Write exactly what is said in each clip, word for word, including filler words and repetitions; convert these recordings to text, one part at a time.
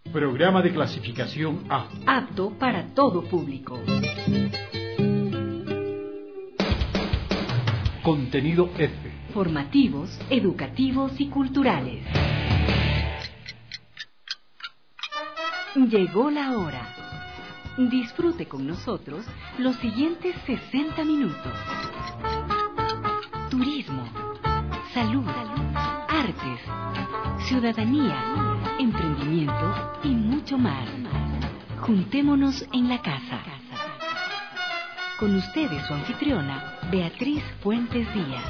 Programa de clasificación A. Apto para todo público. Contenido F. Formativos, educativos y culturales. Llegó la hora. Disfrute con nosotros los siguientes sesenta minutos. Turismo, salud, artes, ciudadanía, emprendimiento y mucho más. Juntémonos en la casa. Con ustedes su anfitriona, Beatriz Fuentes Díaz.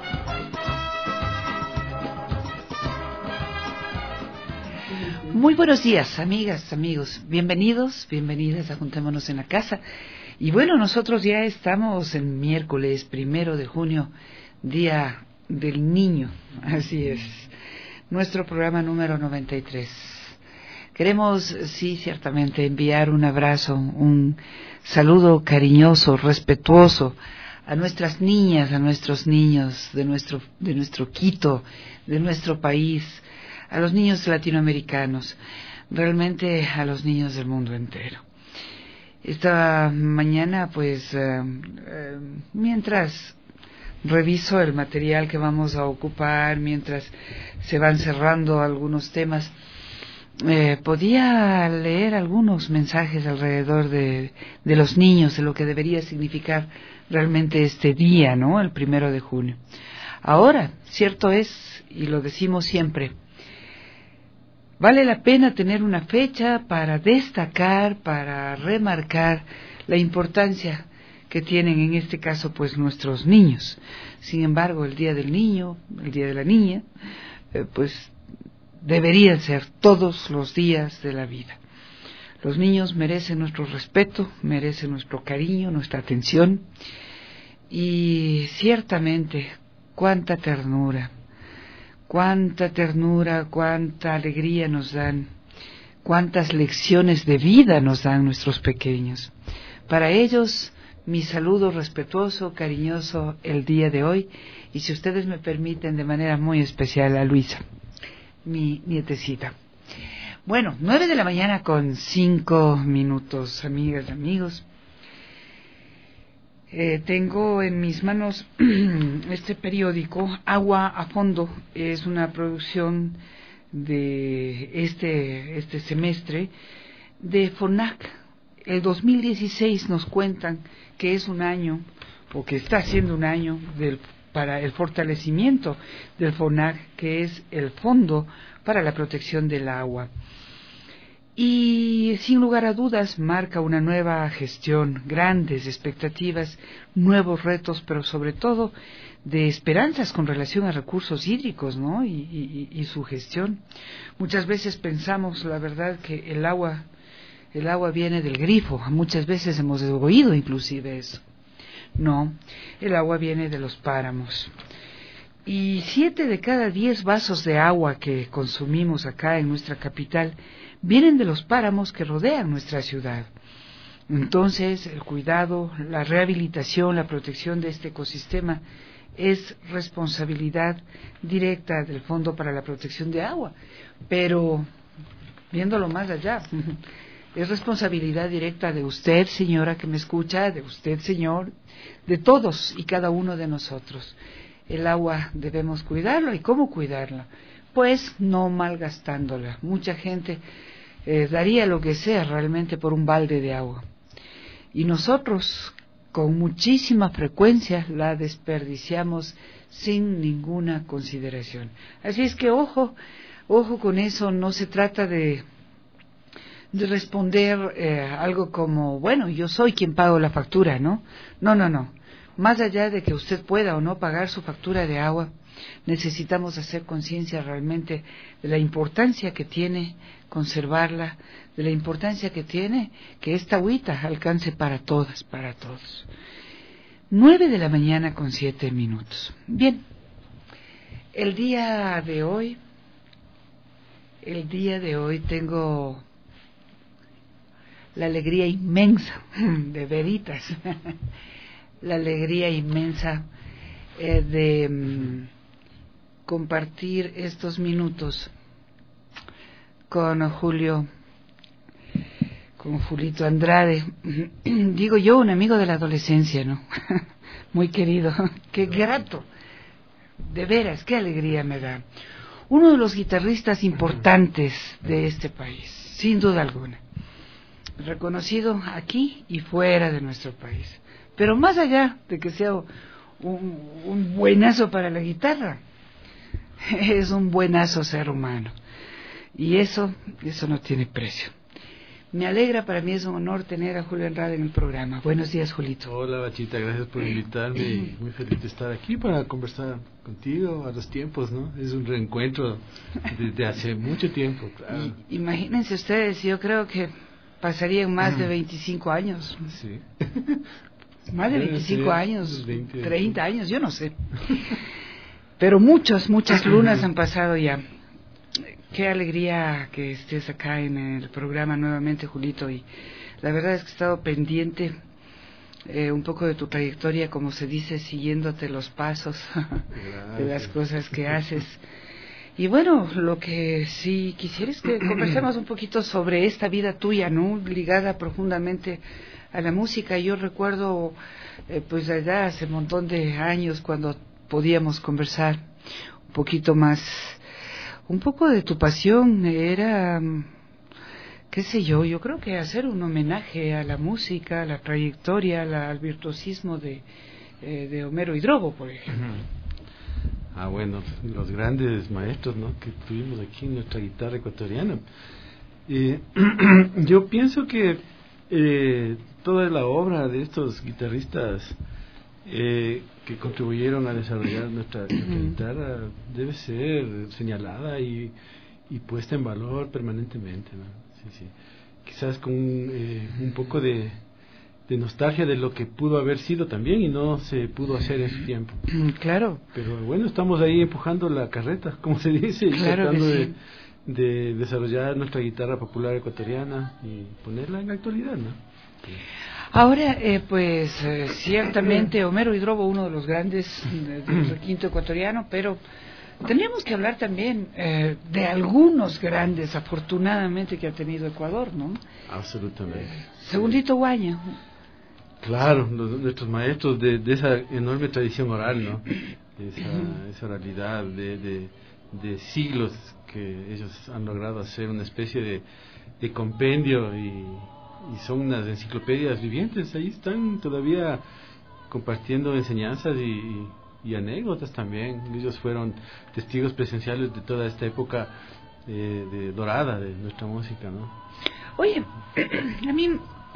Muy buenos días, amigas, amigos. Bienvenidos, bienvenidas a Juntémonos en la Casa. Y bueno, nosotros ya estamos en miércoles primero de junio, Día del Niño. Así es, nuestro programa número noventa y tres. Queremos, sí, ciertamente, enviar un abrazo, un saludo cariñoso, respetuoso a nuestras niñas, a nuestros niños de nuestro, de nuestro Quito, de nuestro país, a los niños latinoamericanos, realmente a los niños del mundo entero. Esta mañana, pues, eh, eh, mientras reviso el material que vamos a ocupar, mientras se van cerrando algunos temas, eh, podía leer algunos mensajes alrededor de, de los niños, de lo que debería significar realmente este día, ¿no? El primero de junio. Ahora, cierto es, y lo decimos siempre, vale la pena tener una fecha para destacar, para remarcar la importancia que tienen en este caso pues nuestros niños. Sin embargo, el Día del Niño, el Día de la Niña, eh, pues deberían ser todos los días de la vida. Los niños merecen nuestro respeto, merecen nuestro cariño, nuestra atención y ciertamente cuánta ternura. Cuánta ternura, cuánta alegría nos dan, cuántas lecciones de vida nos dan nuestros pequeños. Para ellos, mi saludo respetuoso, cariñoso el día de hoy, y si ustedes me permiten, de manera muy especial a Luisa, mi nietecita. Bueno, nueve de la mañana con cinco minutos, amigas y amigos. Eh, tengo en mis manos este periódico, Agua a Fondo. Es una producción de este, este semestre de FONAC. El dos mil dieciséis nos cuentan que es un año, o que está siendo un año, del, para el fortalecimiento del FONAC, que es el Fondo para la Protección del Agua. Y sin lugar a dudas marca una nueva gestión, grandes expectativas, nuevos retos, pero sobre todo de esperanzas con relación a recursos hídricos, ¿no? Y, y, y su gestión. Muchas veces pensamos, la verdad, que el agua, el agua viene del grifo. Muchas veces hemos oído inclusive eso. No, el agua viene de los páramos. Y siete de cada diez vasos de agua que consumimos acá en nuestra capital vienen de los páramos que rodean nuestra ciudad. Entonces, el cuidado, la rehabilitación, la protección de este ecosistema es responsabilidad directa del Fondo para la Protección de Agua. Pero, viéndolo más allá, es responsabilidad directa de usted, señora que me escucha, de usted, señor, de todos y cada uno de nosotros. El agua debemos cuidarlo. ¿Y cómo cuidarla? Pues no malgastándola. Mucha gente eh, daría lo que sea realmente por un balde de agua. Y nosotros con muchísima frecuencia la desperdiciamos sin ninguna consideración. Así es que ojo, ojo con eso. No se trata de, de responder eh, algo como, bueno, yo soy quien pago la factura, ¿no? No, no, no. Más allá de que usted pueda o no pagar su factura de agua, necesitamos hacer conciencia realmente de la importancia que tiene conservarla, de la importancia que tiene que esta agüita alcance para todas, para todos. Nueve de la mañana con siete minutos. Bien, el día de hoy, el día de hoy tengo la alegría inmensa, de veritas, la alegría inmensa eh, de um, compartir estos minutos con Julio con Julito Andrade. Digo yo, un amigo de la adolescencia, ¿no? Muy querido, qué grato. De veras, qué alegría me da. Uno de los guitarristas importantes de este país, sin duda alguna. Reconocido aquí y fuera de nuestro país. Pero más allá de que sea un, un buenazo para la guitarra, es un buenazo ser humano. Y eso, eso no tiene precio. Me alegra, para mí es un honor tener a Julio Andrade en el programa. Buenos días, Julito. Hola, Bachita, gracias por invitarme y muy feliz de estar aquí para conversar contigo a los tiempos, ¿no? Es un reencuentro desde hace mucho tiempo, claro. Y, imagínense ustedes, yo creo que pasarían más de veinticinco años. Sí. Más de veinticinco años, veinte, treinta años, yo no sé. Pero muchos, muchas lunas han pasado ya. Qué alegría que estés acá en el programa nuevamente, Julito, y la verdad es que he estado pendiente eh, un poco de tu trayectoria, como se dice, siguiéndote los pasos de las cosas que haces. Y bueno, lo que sí quisiera es que conversemos un poquito sobre esta vida tuya, ¿no? Ligada profundamente a la música. Yo recuerdo, eh, pues allá hace un montón de años, cuando podíamos conversar un poquito más. Un poco de tu pasión era, qué sé yo, yo creo que hacer un homenaje a la música, a la trayectoria, a la, al virtuosismo de, eh, de Homero Hidrobo, por ejemplo. Ah, bueno, los grandes maestros, ¿no?, que tuvimos aquí en nuestra guitarra ecuatoriana. Eh, yo pienso que eh, toda la obra de estos guitarristas Eh, que contribuyeron a desarrollar nuestra, nuestra guitarra debe ser señalada y, y puesta en valor permanentemente, ¿no? Sí, sí. Quizás con un, eh, un poco de, de nostalgia de lo que pudo haber sido también y no se pudo hacer en su tiempo. Claro. Pero bueno, estamos ahí empujando la carreta, como se dice, y claro tratando sí. de, de desarrollar nuestra guitarra popular ecuatoriana y ponerla en la actualidad, ¿no? Sí. Ahora, eh, pues eh, ciertamente Homero Hidrobo, uno de los grandes eh, del requinto ecuatoriano, pero tendríamos que hablar también eh, de algunos grandes, afortunadamente, que ha tenido Ecuador, ¿no? Absolutamente. Eh, Segundito Guaña. Claro, los, nuestros maestros de, de esa enorme tradición oral, ¿no? Esa, esa oralidad de, de, de siglos que ellos han logrado hacer una especie de, de compendio y... y son unas enciclopedias vivientes, ahí están todavía compartiendo enseñanzas y, y anécdotas también. Ellos fueron testigos presenciales de toda esta época eh, de dorada de nuestra música, ¿no? Oye, a mí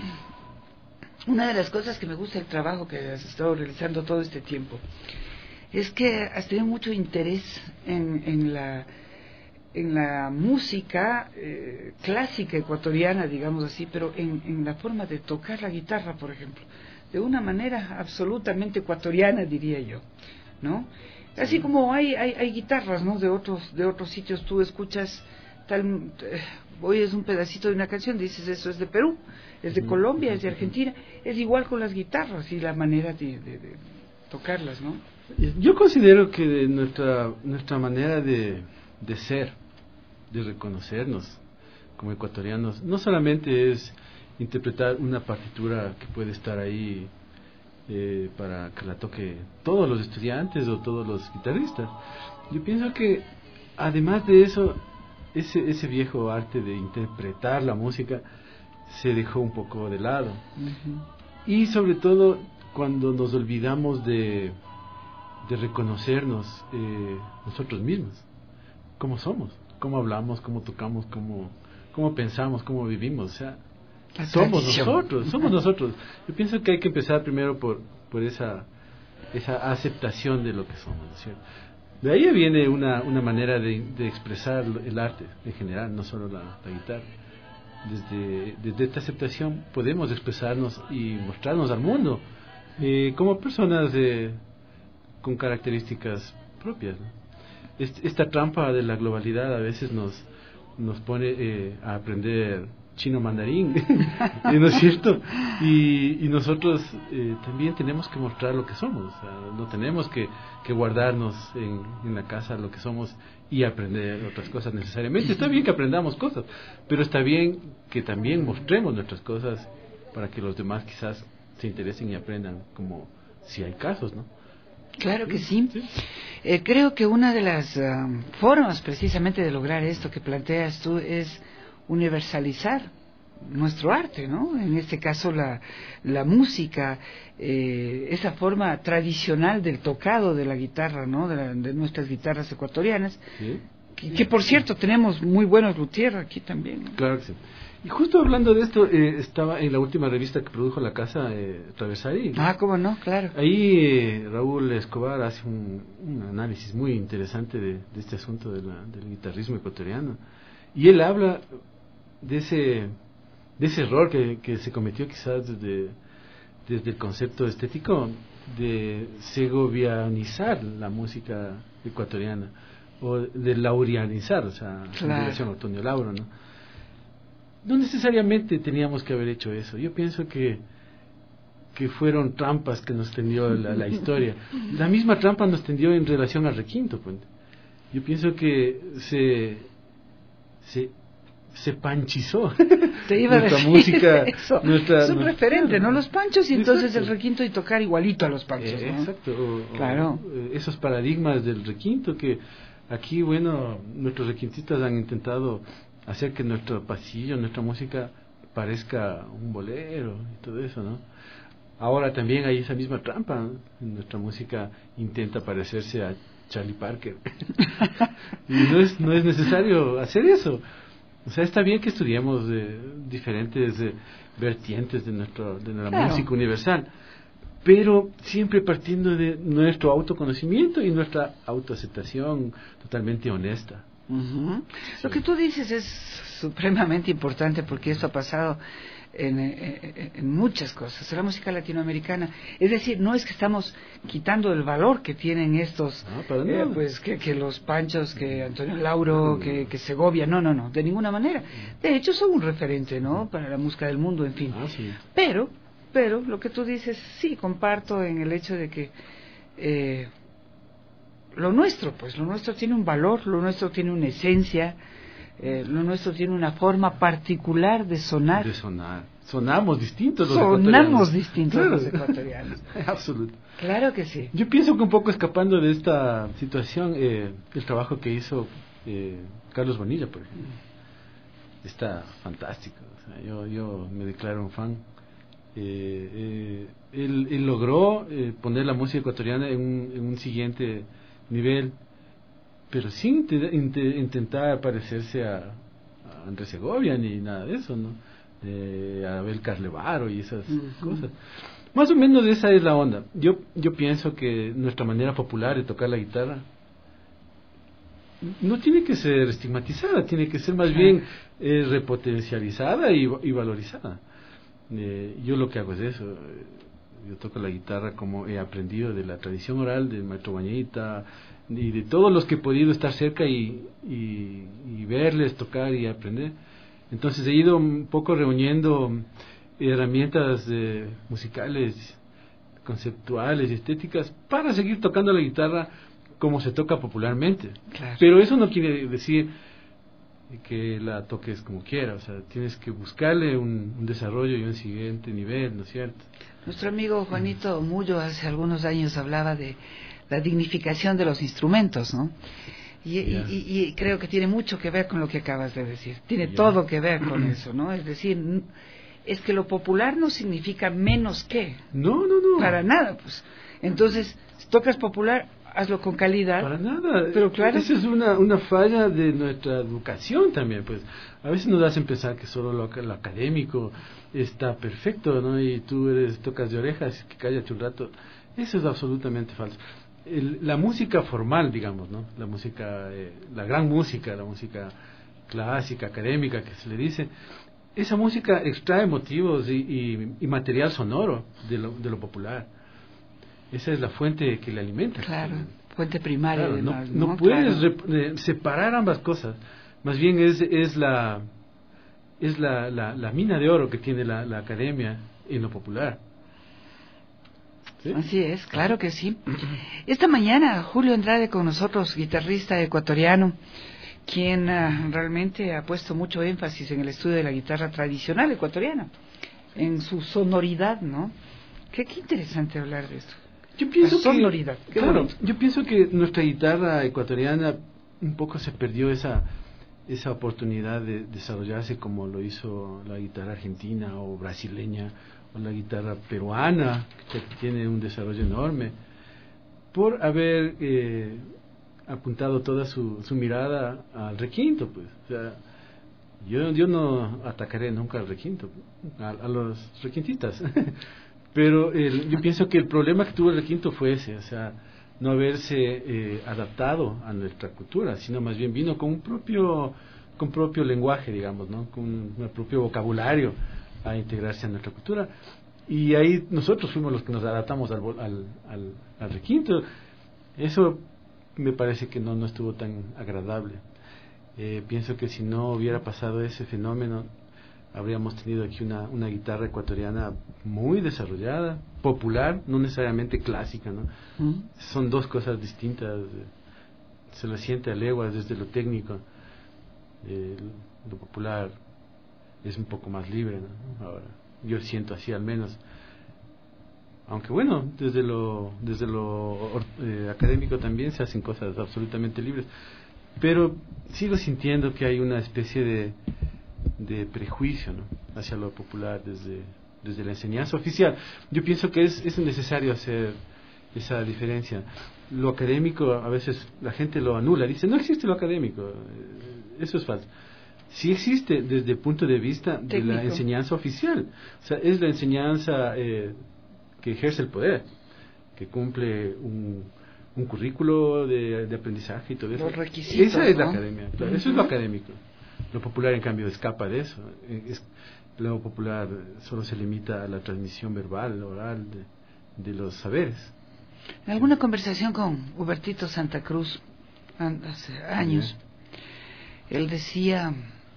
una de las cosas que me gusta del trabajo que has estado realizando todo este tiempo es que has tenido mucho interés en, en la en la música eh, clásica ecuatoriana, digamos así, pero en, en la forma de tocar la guitarra, por ejemplo, de una manera absolutamente ecuatoriana, diría yo, ¿no? Así sí. Como hay, hay hay guitarras, ¿no?, de otros de otros sitios, tú escuchas tal, eh, oyes un pedacito de una canción, dices eso es de Perú, es de Colombia, es de Argentina, es igual con las guitarras y la manera de, de, de tocarlas, ¿no? Yo considero que nuestra nuestra manera de de ser, de reconocernos como ecuatorianos, no solamente es interpretar una partitura que puede estar ahí eh, para que la toque todos los estudiantes o todos los guitarristas. Yo pienso que además de eso, ese, ese viejo arte de interpretar la música se dejó un poco de lado. Uh-huh. Y sobre todo cuando nos olvidamos de, de reconocernos eh, nosotros mismos, cómo somos, cómo hablamos, cómo tocamos, cómo, cómo pensamos, cómo vivimos, o sea, la somos tradición. nosotros, somos nosotros. Yo pienso que hay que empezar primero por, por esa, esa aceptación de lo que somos, ¿no es cierto? De ahí viene una, una manera de, de expresar el arte en general, no solo la, la guitarra. Desde, desde esta aceptación podemos expresarnos y mostrarnos al mundo eh, como personas de, con características propias, ¿no? Esta trampa de la globalidad a veces nos nos pone eh, a aprender chino mandarín, ¿no es cierto? Y, y nosotros eh, también tenemos que mostrar lo que somos, o sea, no tenemos que, que guardarnos en, en la casa lo que somos y aprender otras cosas necesariamente. Está bien que aprendamos cosas, pero está bien que también mostremos nuestras cosas para que los demás quizás se interesen y aprendan, como si hay casos, ¿no? Claro que sí. sí. Eh, creo que una de las uh, formas precisamente de lograr esto que planteas tú es universalizar nuestro arte, ¿no? En este caso la, la música, eh, esa forma tradicional del tocado de la guitarra, ¿no? De, la, de nuestras guitarras ecuatorianas, ¿sí? que, que por cierto tenemos muy buenos luthiers aquí también, ¿no? Claro que sí. Y justo hablando de esto, eh, estaba en la última revista que produjo la casa, eh, Travesarí. Ah, cómo no, claro. Ahí eh, Raúl Escobar hace un, un análisis muy interesante de, de este asunto de la, del guitarrismo ecuatoriano. Y él habla de ese, de ese error que, que se cometió quizás desde, desde el concepto estético de segovianizar la música ecuatoriana, o de laurianizar, o sea, claro. en relación a Antonio Lauro, ¿no? No necesariamente teníamos que haber hecho eso. Yo pienso que que fueron trampas que nos tendió la, la historia. La misma trampa nos tendió en relación al requinto, pues. Yo pienso que se se se panchizó Te iba nuestra a decir música, eso. nuestra, es un nuestra, referente, ¿no? Los panchos y entonces exacto. el requinto y tocar igualito a los panchos, eh, ¿no? Exacto. O, claro. O, esos paradigmas del requinto que aquí, bueno, nuestros requintistas han intentado hacer que nuestro pasillo, nuestra música parezca un bolero y todo eso, ¿no? Ahora también hay esa misma trampa, ¿no? Nuestra música intenta parecerse a Charlie Parker y no es no es necesario hacer eso. O sea, está bien que estudiemos eh, diferentes eh, vertientes de nuestro de la claro. música universal, pero siempre partiendo de nuestro autoconocimiento y nuestra autoaceptación totalmente honesta. Uh-huh. Sí. Lo que tú dices es supremamente importante porque esto ha pasado en, en, en muchas cosas, en la música latinoamericana. Es decir, no es que estamos quitando el valor que tienen estos, ah, eh, pues que, que los Panchos, que Antonio Lauro, que, que Segovia, no, no, no, de ninguna manera. De hecho, son un referente, ¿no? Para la música del mundo, en fin. Ah, sí. Pero, pero lo que tú dices, sí, comparto en el hecho de que eh, lo nuestro, pues lo nuestro tiene un valor, lo nuestro tiene una esencia, eh, lo nuestro tiene una forma particular de sonar. De sonar. Sonamos distintos los Sonamos distintos claro. los ecuatorianos. Absoluto. Claro que sí. Yo pienso que un poco escapando de esta situación, eh, el trabajo que hizo eh, Carlos Bonilla, por ejemplo, está fantástico. O sea, yo, yo me declaro un fan. Eh, eh, él, él logró eh, poner la música ecuatoriana en un, en un siguiente nivel, pero sin te, int, intentar parecerse a, a Andrés Segovia ni nada de eso, ¿no? Eh, a Abel Carlevaro y esas uh-huh. cosas. Más o menos esa es la onda. Yo yo pienso que nuestra manera popular de tocar la guitarra no tiene que ser estigmatizada, tiene que ser más bien eh, repotencializada y, y valorizada. Eh, yo lo que hago es eso. Yo toco la guitarra como he aprendido de la tradición oral del maestro Bañita y de todos los que he podido estar cerca y, y, y verles tocar y aprender. Entonces he ido un poco reuniendo herramientas eh, musicales, conceptuales y estéticas para seguir tocando la guitarra como se toca popularmente. Claro. Pero eso no quiere decir que la toques como quieras, o sea, tienes que buscarle un, un desarrollo y un siguiente nivel, ¿no es cierto? Nuestro amigo Juanito Mullo hace algunos años hablaba de la dignificación de los instrumentos, ¿no? Y, yeah. y, y, y creo que tiene mucho que ver con lo que acabas de decir, tiene yeah. todo que ver con eso, ¿no? Es decir, es que lo popular no significa menos que. No, no, no. Para nada, pues. Entonces, si tocas popular, hazlo con calidad. Para nada. Pero claro. Esa es una, una falla de nuestra educación también, pues. A veces nos hacen pensar que solo lo, lo académico está perfecto, ¿no? Y tú eres, tocas de orejas, que cállate un rato. Eso es absolutamente falso. El, la música formal, digamos, ¿no? La música, eh, la gran música, la música clásica, académica, que se le dice, esa música extrae motivos y, y, y material sonoro de lo, de lo popular. Esa es la fuente que le alimenta. Claro, fuente primaria. Claro, además, no, no, ¿no? puedes claro. rep, eh, separar ambas cosas. Más bien es, es la es la, la, la mina de oro que tiene la, la academia en lo popular. ¿Sí? Así es, claro que sí. Esta mañana Julio Andrade con nosotros, guitarrista ecuatoriano, quien uh, realmente ha puesto mucho énfasis en el estudio de la guitarra tradicional ecuatoriana, en su sonoridad, ¿no? Qué, qué interesante hablar de esto. Yo pienso la sonoridad. Que, claro, yo pienso que nuestra guitarra ecuatoriana un poco se perdió esa esa oportunidad de desarrollarse como lo hizo la guitarra argentina o brasileña o la guitarra peruana, que tiene un desarrollo enorme, por haber eh, apuntado toda su, su mirada al requinto, pues. O sea, yo, yo no atacaré nunca al requinto, a, a los requintistas, pero el, yo pienso que el problema que tuvo el requinto fue ese, o sea, no haberse eh, adaptado a nuestra cultura, sino más bien vino con un propio con propio lenguaje, digamos, ¿no? Con un, un propio vocabulario a integrarse a nuestra cultura, y ahí nosotros fuimos los que nos adaptamos al, al, al, al requinto. Eso me parece que no, no estuvo tan agradable. Eh, pienso que si no hubiera pasado ese fenómeno, habríamos tenido aquí una, una guitarra ecuatoriana muy desarrollada, popular, no necesariamente clásica, ¿no? Mm. Son dos cosas distintas, se lo siente a leguas desde lo técnico. Eh, lo popular es un poco más libre, ¿no? Ahora, yo siento así al menos. Aunque bueno, desde lo desde lo eh, académico también se hacen cosas absolutamente libres, pero sigo sintiendo que hay una especie de de prejuicio, ¿no?, hacia lo popular desde desde la enseñanza oficial. Yo pienso que es, es necesario hacer esa diferencia. Lo académico a veces la gente lo anula, dice no existe lo académico, eso es falso. Sí existe desde el punto de vista técnico de la enseñanza oficial, o sea, es la enseñanza eh, que ejerce el poder, que cumple un, un currículo de, de aprendizaje y todo eso. Los requisitos, esa es ¿no? la academia, claro, uh-huh. Eso es lo académico. Lo popular, en cambio, escapa de eso. Es, lo popular solo se limita a la transmisión verbal, oral, de, de los saberes. En alguna conversación con Hubertito Santa Cruz, hace años, uh-huh, él decía: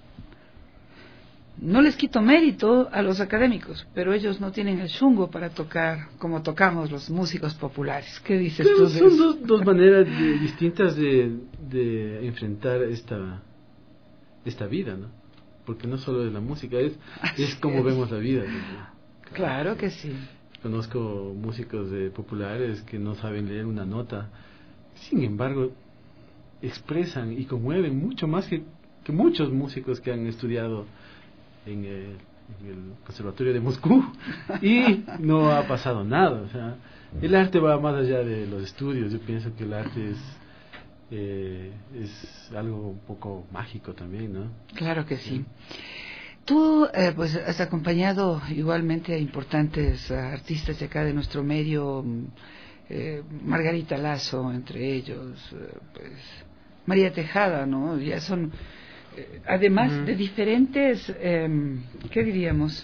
no les quito mérito a los académicos, pero ellos no tienen el chungo para tocar como tocamos los músicos populares. ¿Qué dices pero tú de son eso? Dos, dos maneras de, distintas de, de enfrentar esta esta vida, ¿no? Porque no solo es la música, es, es como es. vemos la vida, ¿no? Claro que sí. Conozco músicos de populares que no saben leer una nota, sin embargo expresan y conmueven mucho más que, que muchos músicos que han estudiado en el, en el Conservatorio de Moscú y no ha pasado nada. O sea, el arte va más allá de los estudios. Yo pienso que el arte es eh, es algo un poco mágico también, ¿no? Claro que sí. Tú eh, pues has acompañado igualmente a importantes uh, artistas de acá de nuestro medio, eh, Margarita Lazo entre ellos, eh, pues María Tejada, ¿no? Ya son eh, además uh-huh. de diferentes, eh, ¿qué diríamos?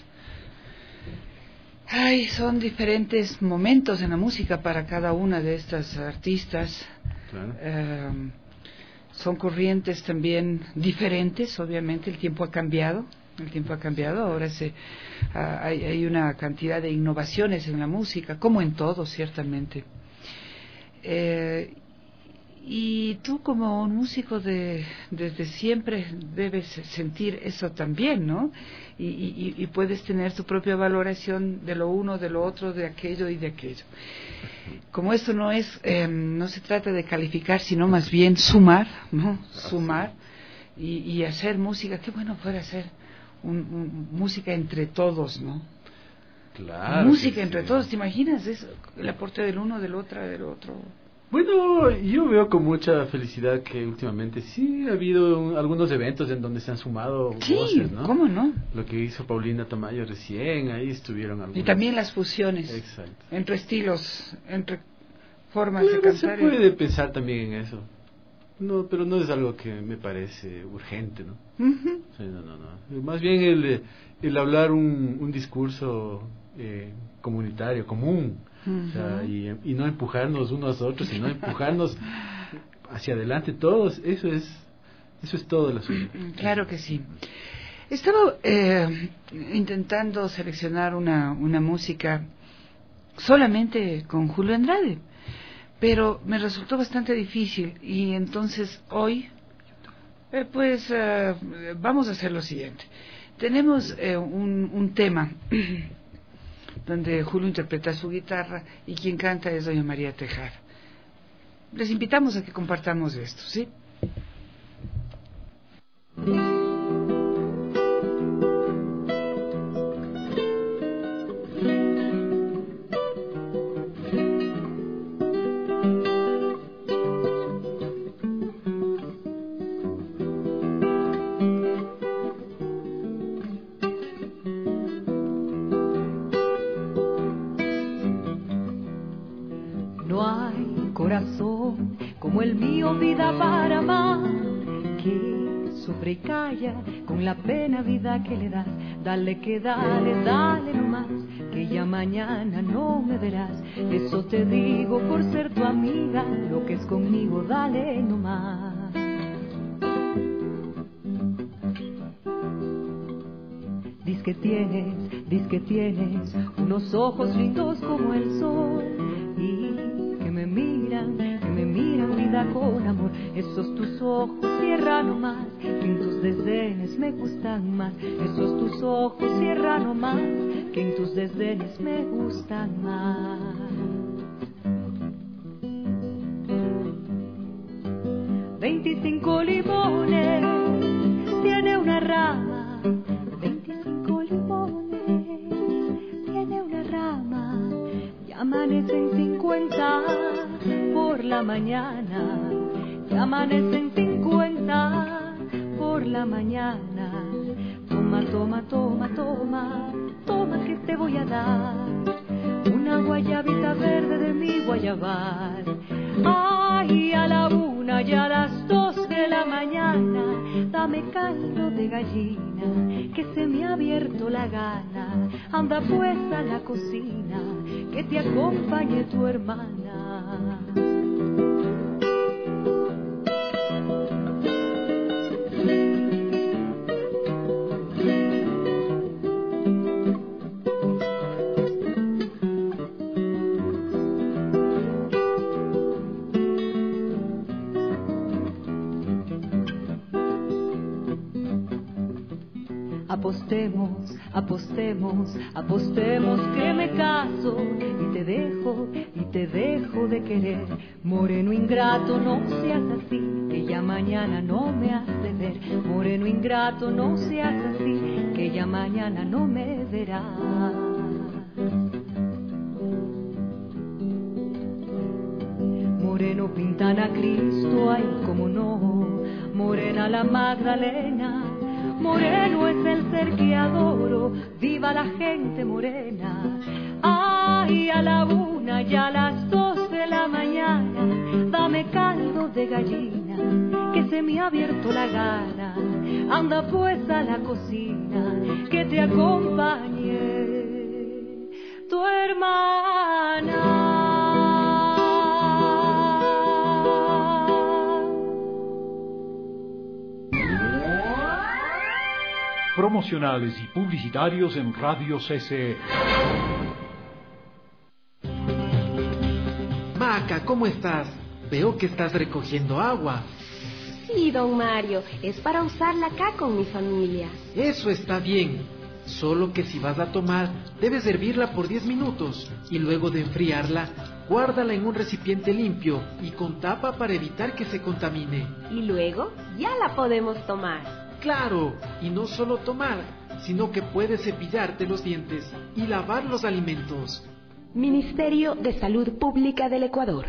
Ay, son diferentes momentos en la música para cada una de estas artistas. Claro. Eh, son corrientes también diferentes, obviamente el tiempo ha cambiado. El tiempo ha cambiado, ahora se, uh, hay, hay una cantidad de innovaciones en la música, como en todo, ciertamente. Eh, y tú como un músico de, desde siempre debes sentir eso también, ¿no? Y, y, y puedes tener tu propia valoración de lo uno, de lo otro, de aquello y de aquello. Como esto no es, eh, no se trata de calificar, sino más bien sumar, ¿no? Sumar y, y hacer música, qué bueno fuera hacer Un, un, música entre todos, ¿no? Claro. Música entre sí. todos, ¿te imaginas eso? El aporte del uno, del otro, del otro. Bueno, yo veo con mucha felicidad que últimamente sí ha habido un, algunos eventos en donde se han sumado sí, voces, ¿no? ¿cómo no? Lo que hizo Paulina Tamayo recién, ahí estuvieron algunos. Y también las fusiones. Exacto. Entre estilos, entre formas bueno, de cantar. Se puede y... pensar también en eso. No, pero no es algo que me parece urgente, ¿no? Uh-huh. Sí, no, no, no. Más bien el, el hablar un, un discurso eh, comunitario, común, uh-huh. O sea, y, y no empujarnos unos a otros, sino empujarnos hacia adelante todos, eso es eso es todo el asunto. Claro que sí. Estaba eh, intentando seleccionar una, una música solamente con Julio Andrade, pero me resultó bastante difícil y entonces hoy, eh, pues eh, vamos a hacer lo siguiente. Tenemos eh, un, un tema donde Julio interpreta su guitarra y quien canta es doña María Tejada. Les invitamos a que compartamos esto, ¿sí? No hay corazón como el mío, vida para amar, que sufre y calla con la pena vida que le das. Dale que dale, dale nomás, que ya mañana no me verás. Eso te digo por ser tu amiga, lo que es conmigo dale nomás. Diz que tienes, diz que tienes unos ojos lindos como el sol y que me miran, que me miran vida con amor. Esos tus ojos cierra nomás, que en tus desdenes me gustan más. Esos tus ojos cierra nomás, que en tus desdenes me gustan más. Veinticinco limones tiene una rama, veinticinco limones tiene una rama, y amanecen cincuenta por la mañana, y amanecen cincuenta por la mañana. Toma, toma, toma, toma, toma que te voy a dar una guayabita verde de mi guayabal. Ay, a la una y a las dos de la mañana, dame caldo de gallina, que se me ha abierto la gana. Anda pues a la cocina, que te acompañe tu hermana. Apostemos, apostemos, apostemos que me caso y te dejo, y te dejo de querer. Moreno ingrato, no seas así, que ya mañana no me has de ver. Moreno ingrato, no seas así, que ya mañana no me verás. Moreno pintan a Cristo, ay, como no. Morena la Magdalena, moreno es el ser que adoro, viva la gente morena. Ay, a la una y a las dos de la mañana, dame caldo de gallina, que se me ha abierto la gana. Anda pues a la cocina, que te acompañe tu hermana. Promocionales y publicitarios en Radio C C E. Maca, ¿cómo estás? Veo que estás recogiendo agua. Sí, don Mario, es para usarla acá con mi familia. Eso está bien, solo que si vas a tomar, debes hervirla por diez minutos y luego de enfriarla, guárdala en un recipiente limpio y con tapa para evitar que se contamine. Y luego ya la podemos tomar. Claro, y no solo tomar, sino que puedes cepillarte los dientes y lavar los alimentos. Ministerio de Salud Pública del Ecuador.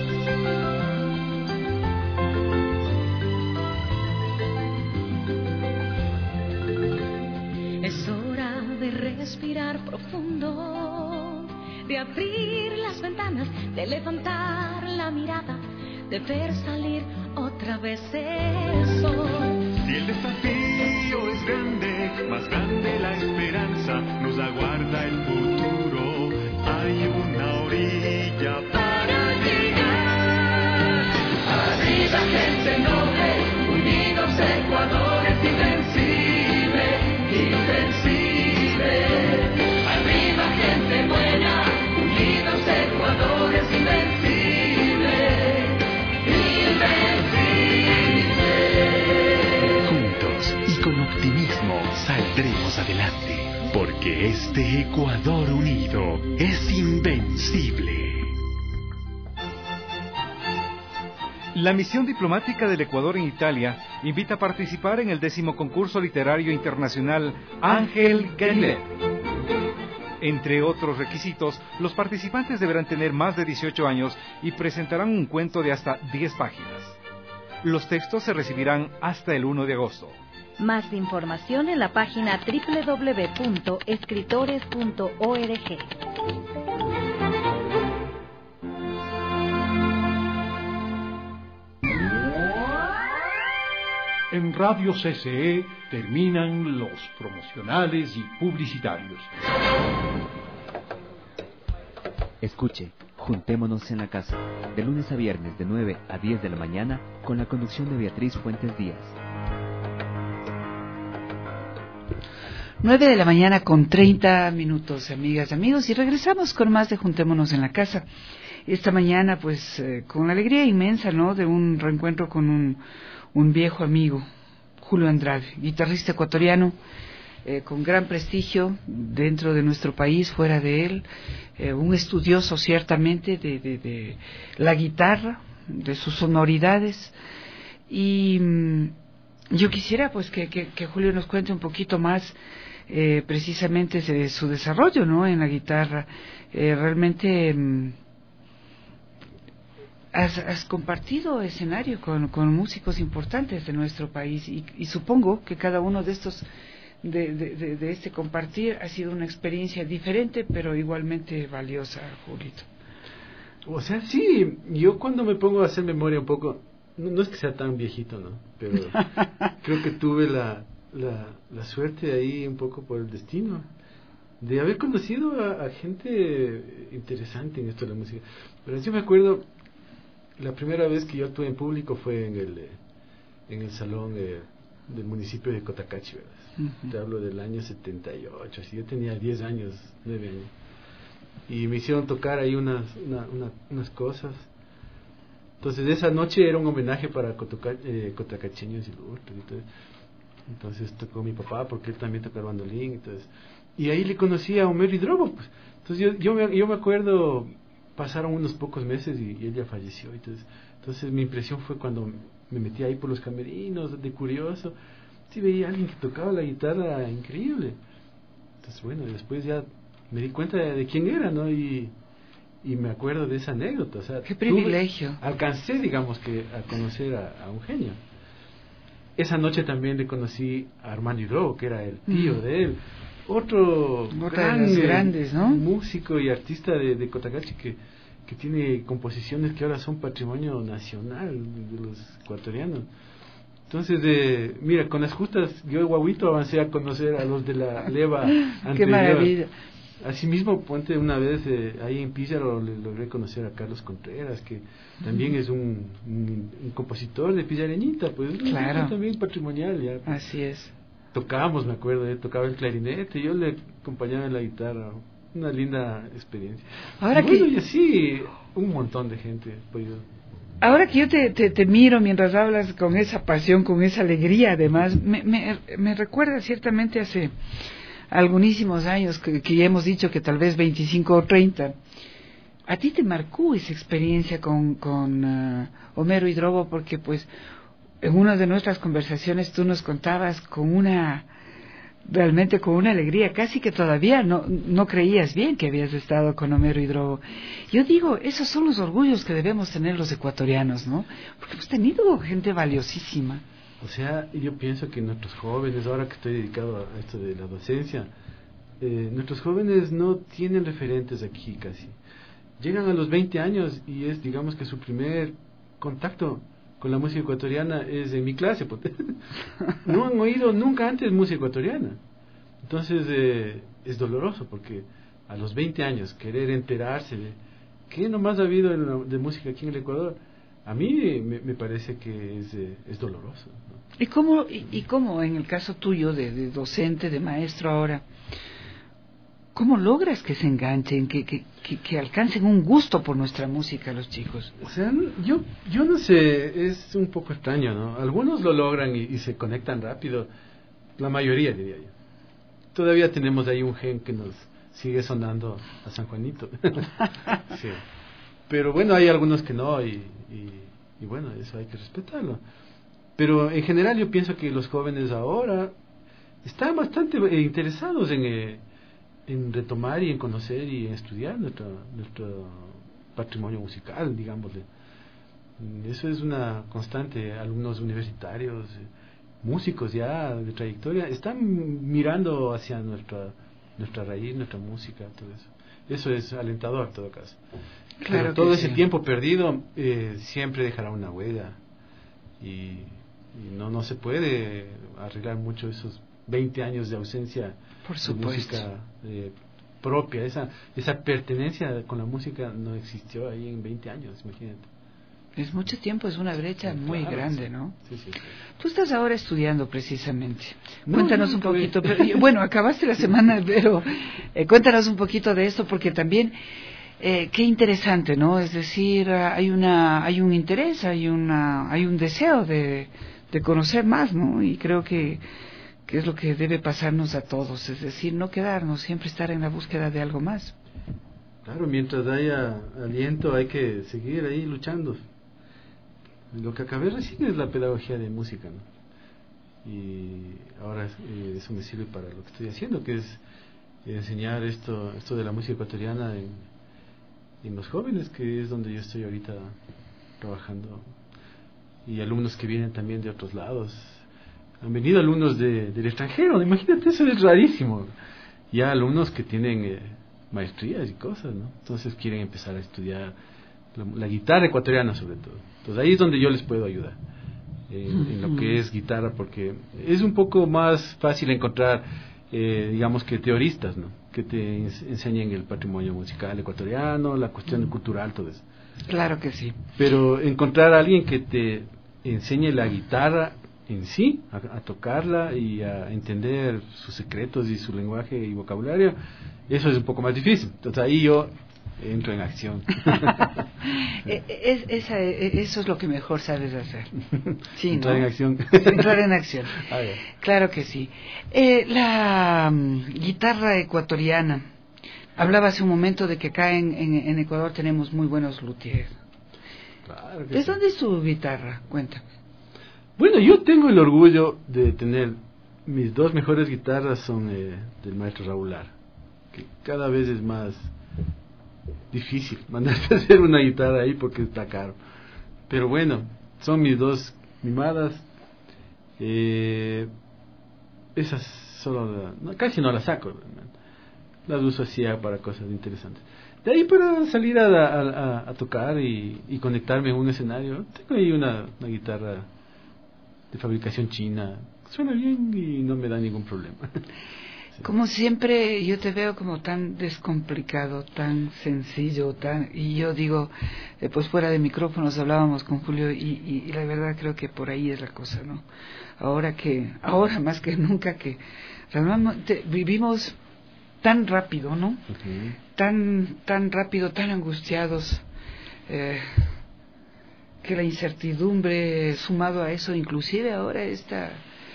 Es hora de respirar profundo, de abrir las ventanas, de levantar la mirada, de ver salir otra vez el sol. Si el desafío es grande, más grande la esperanza, nos aguarda el futuro, hay una orilla para llegar. Arriba gente noble, unidos Ecuador es invencible, adelante, porque este Ecuador unido es invencible. La misión diplomática del Ecuador en Italia invita a participar en el décimo concurso literario internacional Ángel Ganivet. Entre otros requisitos, los participantes deberán tener más de dieciocho años y presentarán un cuento de hasta diez páginas. Los textos se recibirán hasta el primero de agosto. Más información en la página doble u doble u doble u punto escritores punto org. En Radio C C E terminan los promocionales y publicitarios. Escuche, Juntémonos en la Casa, de lunes a viernes de nueve a diez de la mañana, con la conducción de Beatriz Fuentes Díaz. nueve de la mañana con treinta minutos, amigas y amigos, y regresamos con más de Juntémonos en la Casa. Esta mañana, pues, eh, con la alegría inmensa, ¿no?, de un reencuentro con un, un viejo amigo, Julio Andrade, guitarrista ecuatoriano, eh, con gran prestigio dentro de nuestro país, fuera de él, eh, un estudioso ciertamente de, de, de la guitarra, de sus sonoridades, y mm, yo quisiera, pues, que, que, que Julio nos cuente un poquito más eh, precisamente de su desarrollo, ¿no?, en la guitarra. Eh, realmente mm, has, has compartido escenario con, con músicos importantes de nuestro país y, y supongo que cada uno de estos de, de, de, de este compartir ha sido una experiencia diferente pero igualmente valiosa, Julito. O sea, sí, yo cuando me pongo a hacer memoria un poco, no, no es que sea tan viejito, ¿no? Pero creo que tuve la, la, la suerte ahí un poco por el destino de haber conocido a, a gente interesante en esto de la música. Pero yo me acuerdo, la primera vez que yo actué en público fue en el, en el salón eh, del municipio de Cotacachi, ¿verdad? Uh-huh. Te hablo del año setenta y ocho, así yo tenía diez años, nueve años. Y me hicieron tocar ahí unas, una, una, unas cosas. Entonces esa noche era un homenaje para cotoca, eh, cotacacheños y ilustres. Entonces, entonces tocó mi papá porque él también tocaba bandolín. Entonces, y ahí le conocí a Homero Hidrobo. Pues. Entonces yo, yo, me, yo me acuerdo, pasaron unos pocos meses y, y él ya falleció. Entonces, entonces mi impresión fue cuando me metí ahí por los camerinos de curioso. Sí veía a alguien que tocaba la guitarra increíble. Entonces bueno, después ya me di cuenta de, de quién era, ¿no? Y, y me acuerdo de esa anécdota. O sea, qué privilegio. Tuve, alcancé, digamos, que a conocer a, a un genio. Esa noche también le conocí a Armando Hidrobo, que era el tío mm. de él. Otro gran, grandes, ¿no?, músico y artista de, de Cotacachi que, que tiene composiciones que ahora son patrimonio nacional de los ecuatorianos. Entonces, eh, mira, con las justas, yo de guaguito avancé a conocer a los de la leva anterior. ¡Qué maravilla! Asimismo, ponte una vez eh, ahí en Pizarro le logré conocer a Carlos Contreras, que también es un, un, un compositor de Pillareñita, pues claro, también patrimonial. Ya. Así es. Tocábamos, me acuerdo, eh, tocaba el clarinete, yo le acompañaba en la guitarra, una linda experiencia. Ahora y bueno, que... y así, un montón de gente podido. Ahora que yo te, te, te miro mientras hablas con esa pasión, con esa alegría, además, me, me, me recuerda ciertamente hace algunísimos años que, que ya hemos dicho que tal vez veinticinco o treinta. A ti te marcó esa experiencia con, con uh, Homero Hidrobo, porque pues en una de nuestras conversaciones tú nos contabas con una, realmente con una alegría, casi que todavía no, no creías bien que habías estado con Homero Hidrobo. Yo digo, esos son los orgullos que debemos tener los ecuatorianos, ¿no? Porque hemos tenido gente valiosísima. O sea, yo pienso que nuestros jóvenes, ahora que estoy dedicado a esto de la docencia, eh, nuestros jóvenes no tienen referentes aquí casi. Llegan a los veinte años y es, digamos que su primer contacto con la música ecuatoriana es en mi clase. Porque no han oído nunca antes música ecuatoriana. Entonces eh, es doloroso porque a los veinte años querer enterarse de qué nomás ha habido de, la, de música aquí en el Ecuador, a mí me, me parece que es, eh, es doloroso, ¿no? ¿Y cómo, y, y cómo en el caso tuyo de, de docente, de maestro ahora, cómo logras que se enganchen, que, que, que, que alcancen un gusto por nuestra música los chicos? O sea, yo, yo no sé, es un poco extraño, ¿no? Algunos lo logran y, y se conectan rápido, la mayoría diría yo. todavía tenemos ahí un gen que nos sigue sonando a San Juanito. Sí. Pero bueno, hay algunos que no, y, y, y bueno, eso hay que respetarlo. Pero en general yo pienso que los jóvenes ahora están bastante eh, interesados en, eh, en retomar y en conocer y en estudiar nuestro, nuestro patrimonio musical, digámosle. Eso es una constante. Alumnos universitarios, eh, músicos ya de trayectoria, están mirando hacia nuestra nuestra raíz, nuestra música, todo eso. Eso es alentador en todo caso. Claro. Pero todo ese sí. tiempo perdido eh, siempre dejará una huella, y, y no no se puede arreglar mucho esos veinte años de ausencia Por de supuesto. música eh, propia. Esa esa pertenencia con la música no existió ahí en veinte años, imagínate. Es mucho tiempo, es una brecha Sí, muy claro, grande, sí. ¿no? Sí, sí, sí. Tú estás ahora estudiando precisamente. No, Cuéntanos no, un no, poquito. pues. Pero, bueno, acabaste la semana, pero eh, cuéntanos un poquito de esto, porque también eh, qué interesante, ¿no? Es decir, hay una, hay un interés, hay una, hay un deseo de, de conocer más, ¿no? Y creo que que es lo que debe pasarnos a todos, es decir, no quedarnos, siempre estar en la búsqueda de algo más. Claro, mientras haya aliento hay que seguir ahí luchando. Lo que acabé recién es la pedagogía de música, ¿no? Y ahora eh, eso me sirve para lo que estoy haciendo, que es enseñar esto esto de la música ecuatoriana en, en los jóvenes, que es donde yo estoy ahorita trabajando. Y alumnos que vienen también de otros lados. Han venido alumnos de, del extranjero, imagínate, eso es rarísimo. Ya alumnos que tienen eh, maestrías y cosas, ¿no? Entonces quieren empezar a estudiar la, la guitarra ecuatoriana sobre todo. Entonces ahí es donde yo les puedo ayudar, en, en lo que es guitarra, porque es un poco más fácil encontrar, eh, digamos que teoristas, ¿no? Que te enseñen el patrimonio musical ecuatoriano, la cuestión cultural, todo eso. Claro que sí. Pero encontrar a alguien que te enseñe la guitarra en sí, a, a tocarla y a entender sus secretos y su lenguaje y vocabulario, eso es un poco más difícil. Entonces ahí yo entro en acción. es, esa, eso es lo que mejor sabes hacer. Sí, entrar ¿no? en acción. Entrar en acción. Ah, claro que sí. Eh, la um, guitarra ecuatoriana. Hablaba hace un momento de que acá en, en, en Ecuador tenemos muy buenos luthiers. Claro que ¿De sí. dónde es tu guitarra? Cuéntame. Bueno, yo tengo el orgullo de tener mis dos mejores guitarras son eh, del maestro Raúl Lara, que cada vez es más difícil mandarse a hacer una guitarra ahí porque está caro. Pero bueno, son mis dos mimadas. Eh, esas solo, no, casi no las saco, las uso así para cosas interesantes. De ahí para salir a, a, a, a tocar y, y conectarme en un escenario, tengo ahí una, una guitarra de fabricación china, suena bien y no me da ningún problema. Sí. Como siempre yo te veo como tan descomplicado, tan sencillo, tan y yo digo, eh, pues fuera de micrófonos hablábamos con Julio y, y, y la verdad creo que por ahí es la cosa, ¿no? Ahora que, ahora más que nunca que realmente vivimos tan rápido, ¿no? Uh-huh. Tan, tan rápido, tan angustiados. Eh, que la incertidumbre sumado a eso, inclusive ahora esta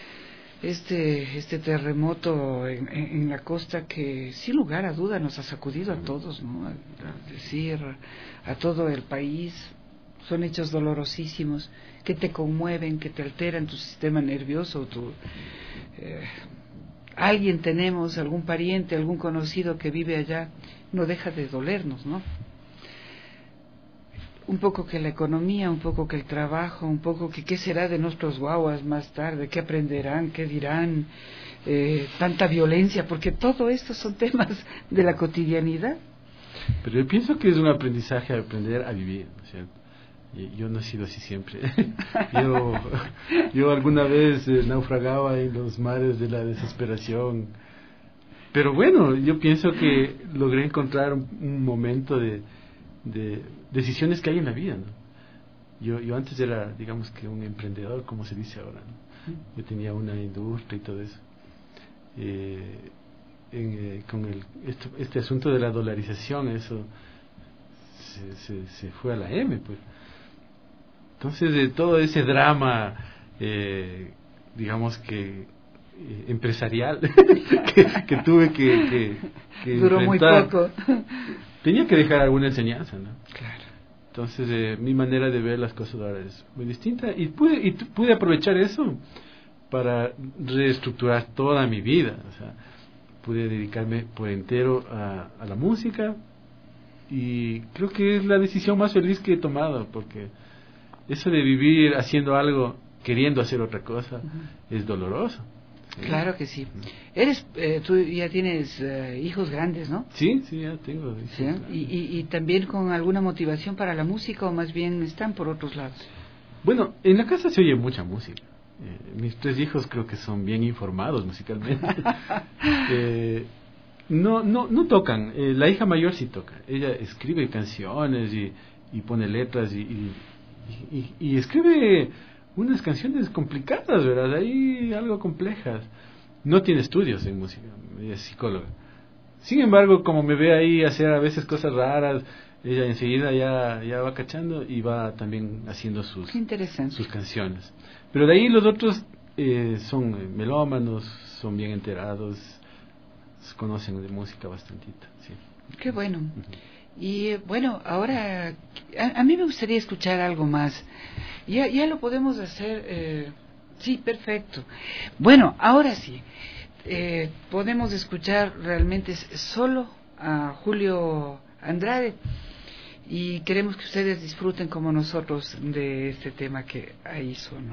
este este terremoto en, en, en la costa que sin lugar a duda nos ha sacudido a todos, ¿no? A, a decir a todo el país, son hechos dolorosísimos que te conmueven, que te alteran tu sistema nervioso, tu eh, alguien tenemos, algún pariente, algún conocido que vive allá, no deja de dolernos, ¿no? Un poco que la economía, un poco que el trabajo, un poco que qué será de nuestros guaguas más tarde, qué aprenderán, qué dirán, eh, tanta violencia, porque todo esto son temas de la cotidianidad. Pero yo pienso que es un aprendizaje, aprender a vivir, ¿no es cierto? Y yo no he sido así siempre. yo, yo alguna vez eh, naufragaba en los mares de la desesperación. Pero bueno, yo pienso que logré encontrar un, un momento de, de decisiones que hay en la vida, ¿no? Yo, yo antes era, digamos que un emprendedor, como se dice ahora, ¿no? Yo tenía una industria y todo eso. Eh, en, eh, con el, esto, este asunto de la dolarización, eso se, se, se fue a la M, pues. Entonces, de todo ese drama, eh, digamos que eh, empresarial que, que tuve que, que, que Duró muy enfrentar. poco. Tenía que dejar alguna enseñanza, ¿no? Claro. Entonces, eh, mi manera de ver las cosas ahora es muy distinta y pude, y tu- pude aprovechar eso para reestructurar toda mi vida. O sea, pude dedicarme por entero a, a la música y creo que es la decisión más feliz que he tomado, porque eso de vivir haciendo algo, queriendo hacer otra cosa, uh-huh. es doloroso. ¿Sí? Claro que sí. Eres, eh, tú ya tienes eh, hijos grandes, ¿no? Sí, sí, ya tengo. ¿Sí? ¿Y, y, y también con alguna motivación para la música o más bien están por otros lados? Bueno, en la casa se oye mucha música. Eh, mis tres hijos creo que son bien informados musicalmente. eh, no, no, no tocan. Eh, la hija mayor sí toca. Ella escribe canciones y, y pone letras y, y, y, y escribe unas canciones complicadas, ¿verdad? Ahí algo complejas. No tiene estudios en música, ella es psicóloga. Sin embargo, como me ve ahí hacer a veces cosas raras, ella enseguida ya, ya va cachando y va también haciendo sus, sus canciones. Pero de ahí los otros eh, son eh, melómanos, son bien enterados, conocen de música bastantito. Sí. Qué bueno. Uh-huh. Y bueno, ahora a, a mí me gustaría escuchar algo más. Ya, ya lo podemos hacer. Eh, sí, perfecto. Bueno, ahora sí. Eh, podemos escuchar realmente solo a Julio Andrade y queremos que ustedes disfruten como nosotros de este tema que ahí sonó.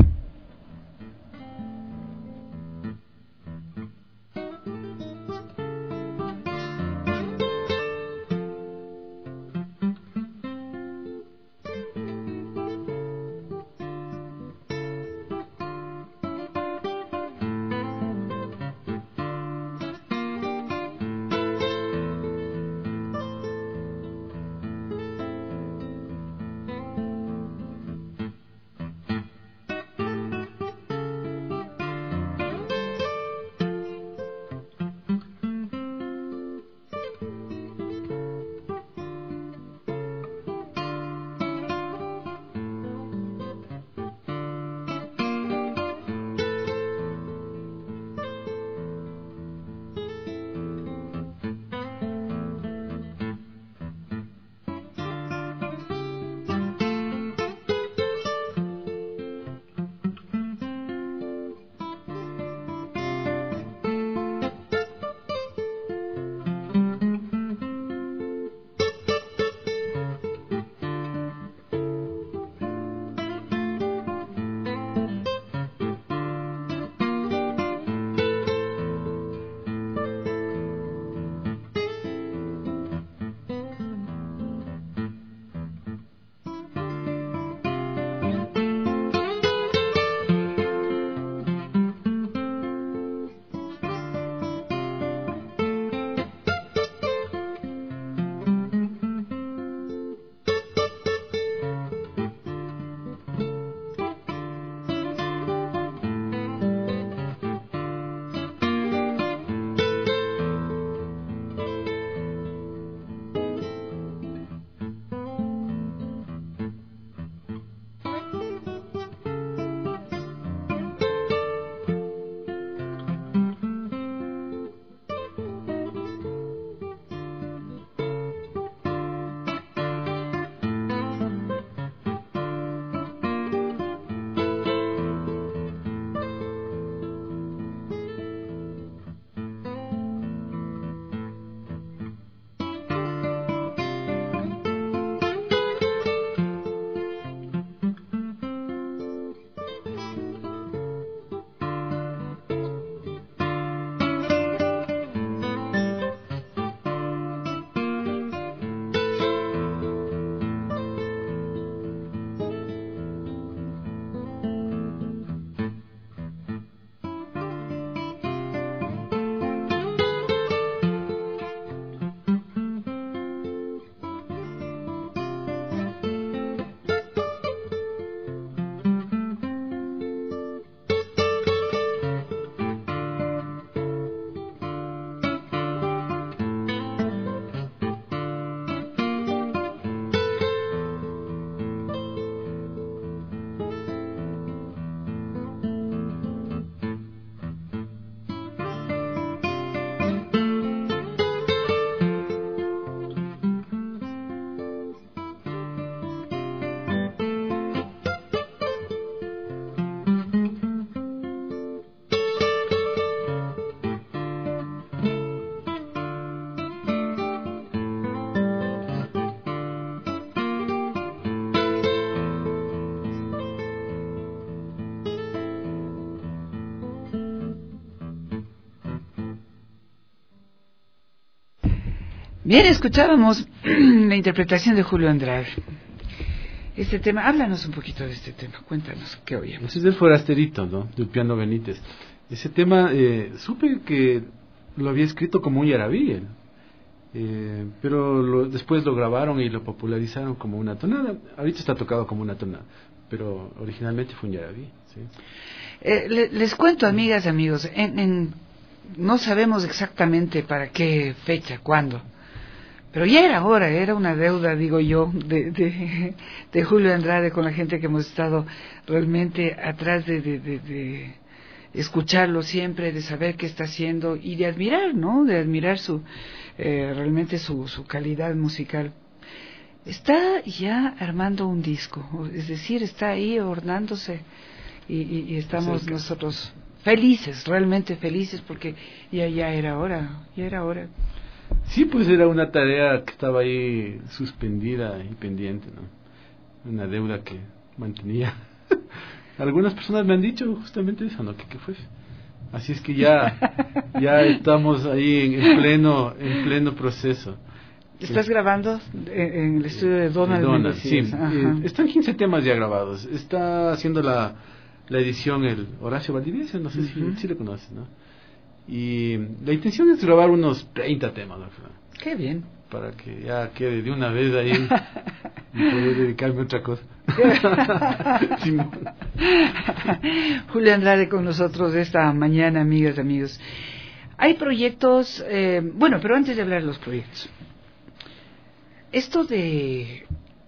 Bien, escuchábamos la interpretación de Julio Andrade. Este tema, háblanos un poquito de este tema, cuéntanos qué oíamos. Ese es del Forasterito, ¿no? Del Piano Benítez. Ese tema, eh, supe que lo había escrito como un yarabí, él. Eh, pero lo, después lo grabaron y lo popularizaron como una tonada. Ahorita está tocado como una tonada, pero originalmente fue un yarabí, ¿sí? Eh, le, les cuento, amigas y amigos, en, en, no sabemos exactamente para qué fecha, cuándo, pero ya era hora, era una deuda, digo yo, de, de, de Julio Andrade con la gente que hemos estado realmente atrás de, de, de, de escucharlo siempre, de saber qué está haciendo y de admirar, ¿no? De admirar su eh, realmente su, su calidad musical. Está ya armando un disco, es decir, está ahí ornándose y, y, y estamos Cerca. nosotros felices, realmente felices, porque ya ya era hora, ya era hora. Sí, pues era una tarea que estaba ahí suspendida y pendiente, ¿no? Una deuda que mantenía. Algunas personas me han dicho justamente eso, ¿no? Que, que fue. Así es que ya ya estamos ahí en, en pleno en pleno proceso. ¿Estás sí. grabando en, en el estudio de Donald? De Donald, sí. Eh, están quince temas ya grabados. Está haciendo la, la edición el Horacio Valdivieso, no sé uh-huh. si, si lo conoces, ¿no? Y la intención es grabar unos treinta temas, ¿no? Qué bien. Para que ya quede de una vez ahí y poder dedicarme a otra cosa. Sí. Julio Andrade con nosotros esta mañana, amigas y amigos. Hay proyectos, eh, bueno, pero antes de hablar de los proyectos, esto de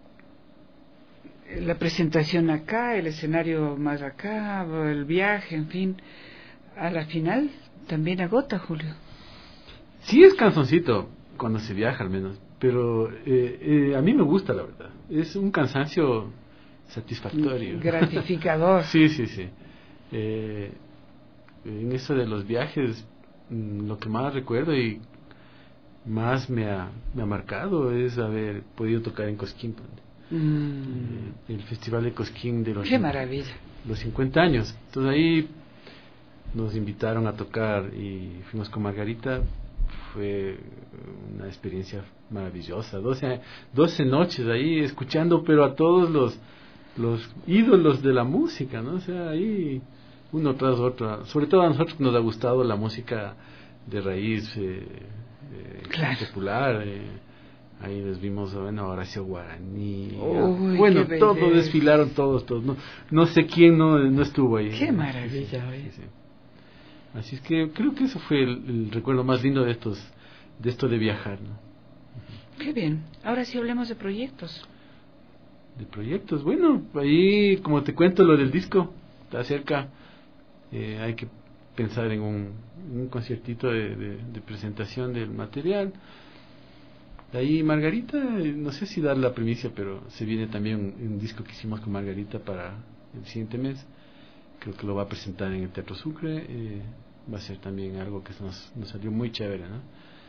la presentación acá, el escenario más acá, el viaje, en fin, a la final también agota, Julio. Sí, es cansoncito cuando se viaja al menos, pero eh, eh, a mí me gusta, la verdad. Es un cansancio satisfactorio. Gratificador. Sí, sí, sí. Eh, en eso de los viajes, lo que más recuerdo y más me ha, me ha marcado es haber podido tocar en Cosquín. Mm. Eh, el Festival de Cosquín de los, ¡qué maravilla! Los cincuenta años. Entonces ahí nos invitaron a tocar y fuimos con Margarita. Fue una experiencia maravillosa. doce, doce noches ahí escuchando, pero a todos los los ídolos de la música, ¿no? O sea, ahí uno tras otro. Sobre todo a nosotros nos ha gustado la música de raíz eh, eh, claro. popular. Eh, ahí les vimos, bueno, Horacio Guaraní. Uy, bueno, todos desfilaron, todos, todos. No, no sé quién no, no estuvo ahí. ¡Qué maravilla! Sí, sí. Así es que creo que eso fue el, el recuerdo más lindo de estos, de esto de viajar, ¿no? Qué bien. Ahora sí hablemos de proyectos. De proyectos, bueno, ahí como te cuento lo del disco, está cerca, eh, hay que pensar en un, un conciertito de, de, de presentación del material. De ahí Margarita, no sé si dar la primicia, pero se viene también un, un disco que hicimos con Margarita para el siguiente mes. Creo que lo va a presentar en el Teatro Sucre. Eh, va a ser también algo que nos, nos salió muy chévere, ¿no?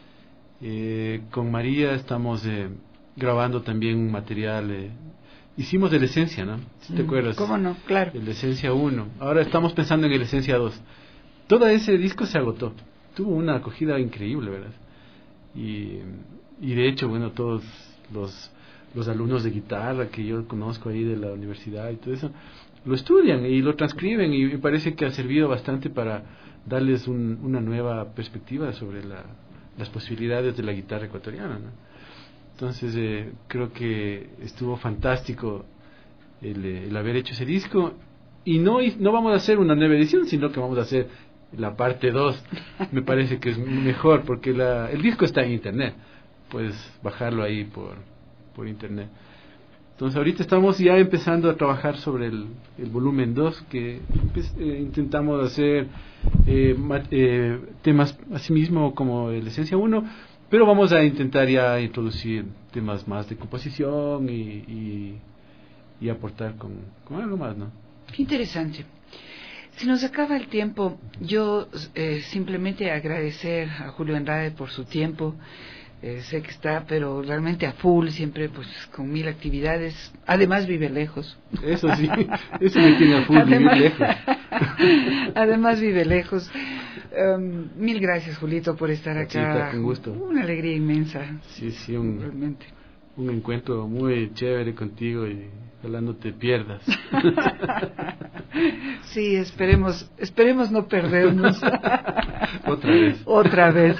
Eh, con María estamos eh, grabando también un material. Eh, hicimos el Esencia, ¿no? ¿Sí te acuerdas? ¿Cómo no? Claro. El Esencia uno. Ahora estamos pensando en el Esencia dos. Todo ese disco se agotó. Tuvo una acogida increíble, ¿verdad? Y, y de hecho, bueno, todos los, los alumnos de guitarra que yo conozco ahí de la universidad y todo eso, lo estudian y lo transcriben y me parece que ha servido bastante para darles un, una nueva perspectiva sobre la, las posibilidades de la guitarra ecuatoriana, ¿no? Entonces eh, creo que estuvo fantástico el, el haber hecho ese disco y no, no vamos a hacer una nueva edición, sino que vamos a hacer la parte dos. Me parece que es mejor porque la, el disco está en internet, puedes bajarlo ahí por, por internet. Entonces ahorita estamos ya empezando a trabajar sobre el, el volumen dos, que pues, eh, intentamos hacer eh, mat, eh, temas así mismo como el Esencia uno, pero vamos a intentar ya introducir temas más de composición y, y, y aportar con, con algo más, ¿no? Qué interesante. Si nos acaba el tiempo, yo eh, simplemente agradecer a Julio Andrade por su tiempo. Eh, sé que está, pero realmente a full, siempre pues con mil actividades. Además vive lejos. Eso sí, eso me tiene a full, además, vivir lejos. Además vive lejos. Um, mil gracias, Julito, por estar Cachita, acá. con gusto. Una alegría inmensa. Sí, sí, un, realmente. un encuentro muy chévere contigo y ojalá no te pierdas. Sí, esperemos, esperemos no perdernos. Otra vez. Otra vez.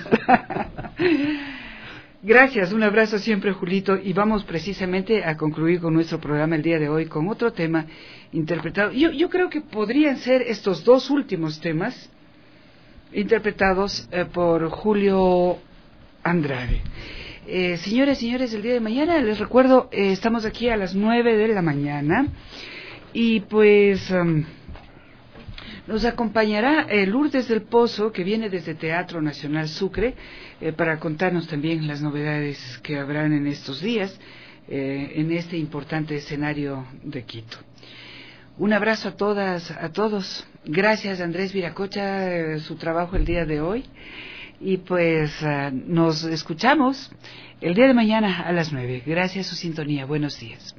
Gracias, un abrazo siempre, Julito, y vamos precisamente a concluir con nuestro programa el día de hoy con otro tema interpretado. Yo, yo creo que podrían ser estos dos últimos temas interpretados eh, por Julio Andrade. Eh, señores, señores, el día de mañana les recuerdo, eh, estamos aquí a las nueve de la mañana y pues um, nos acompañará eh, Lourdes del Pozo, que viene desde Teatro Nacional Sucre, eh, para contarnos también las novedades que habrán en estos días eh, en este importante escenario de Quito. Un abrazo a todas, a todos. Gracias, Andrés Viracocha, eh, su trabajo el día de hoy. Y pues uh, nos escuchamos el día de mañana a las nueve. Gracias a su sintonía. Buenos días.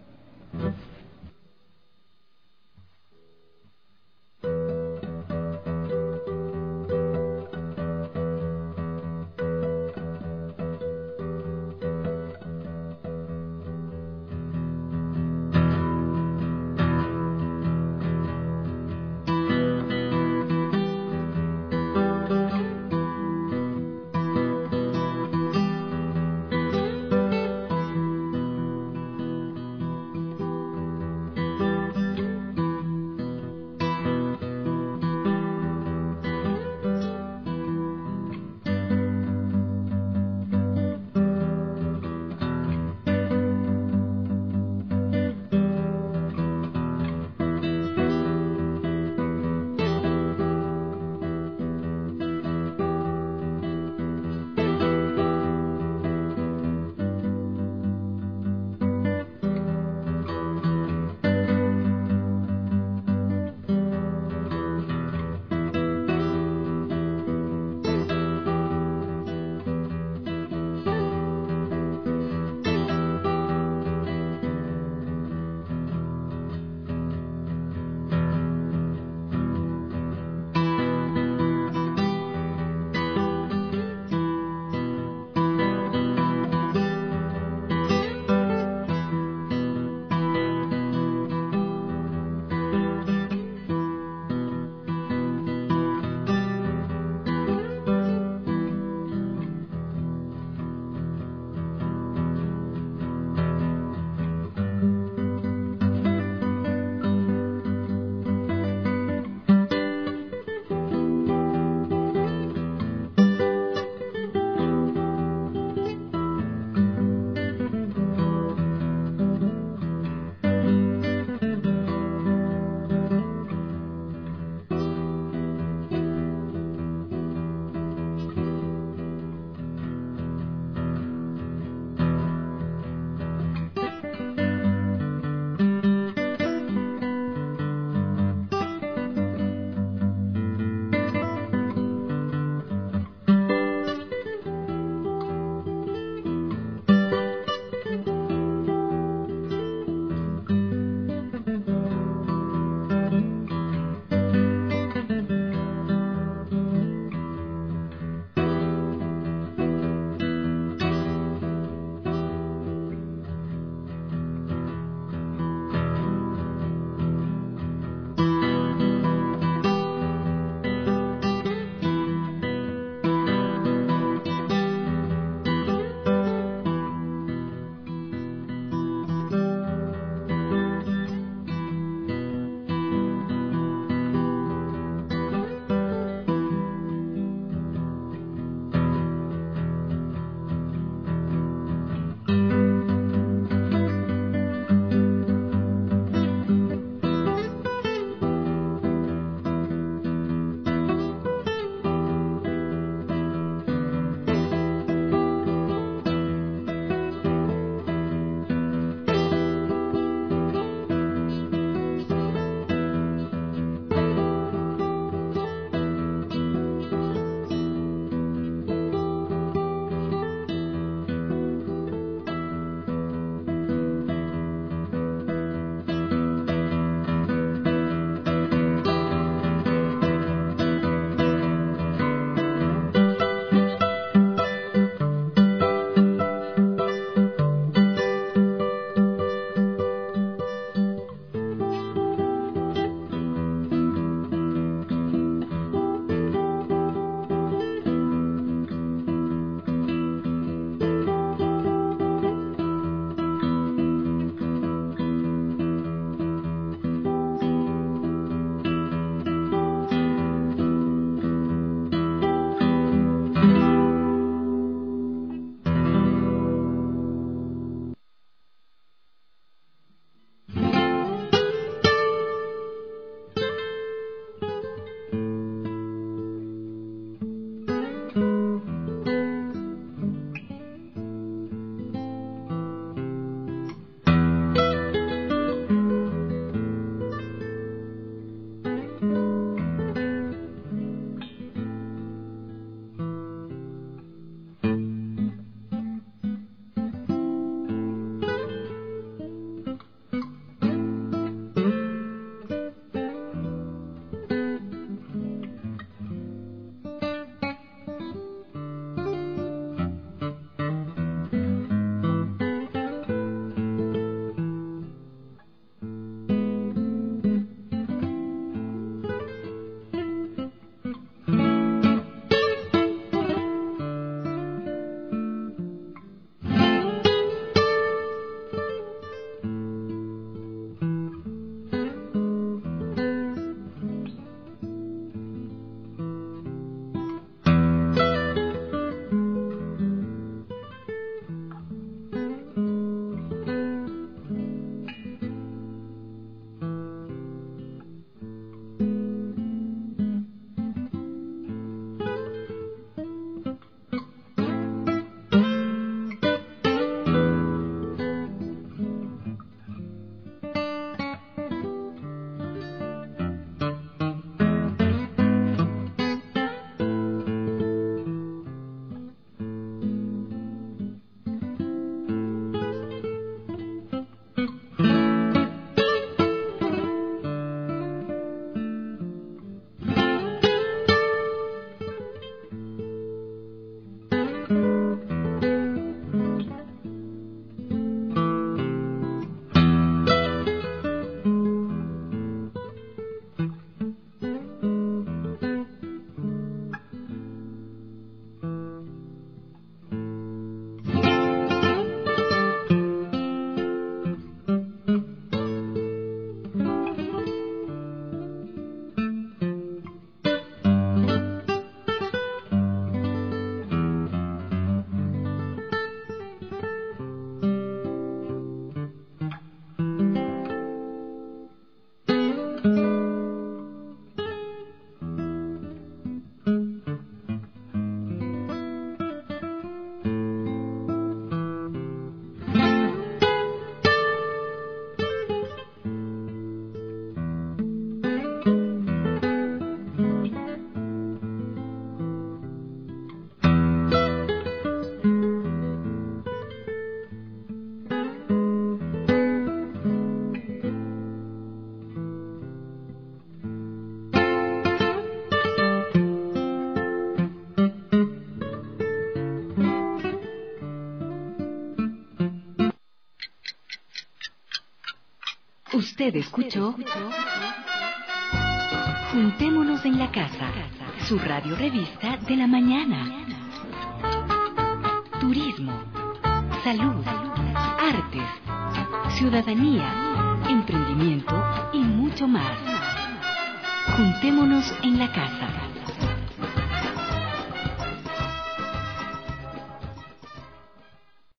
Usted escuchó Juntémonos en la Casa, su radio revista de la mañana. Turismo, salud, artes, ciudadanía, emprendimiento y mucho más. Juntémonos en la Casa.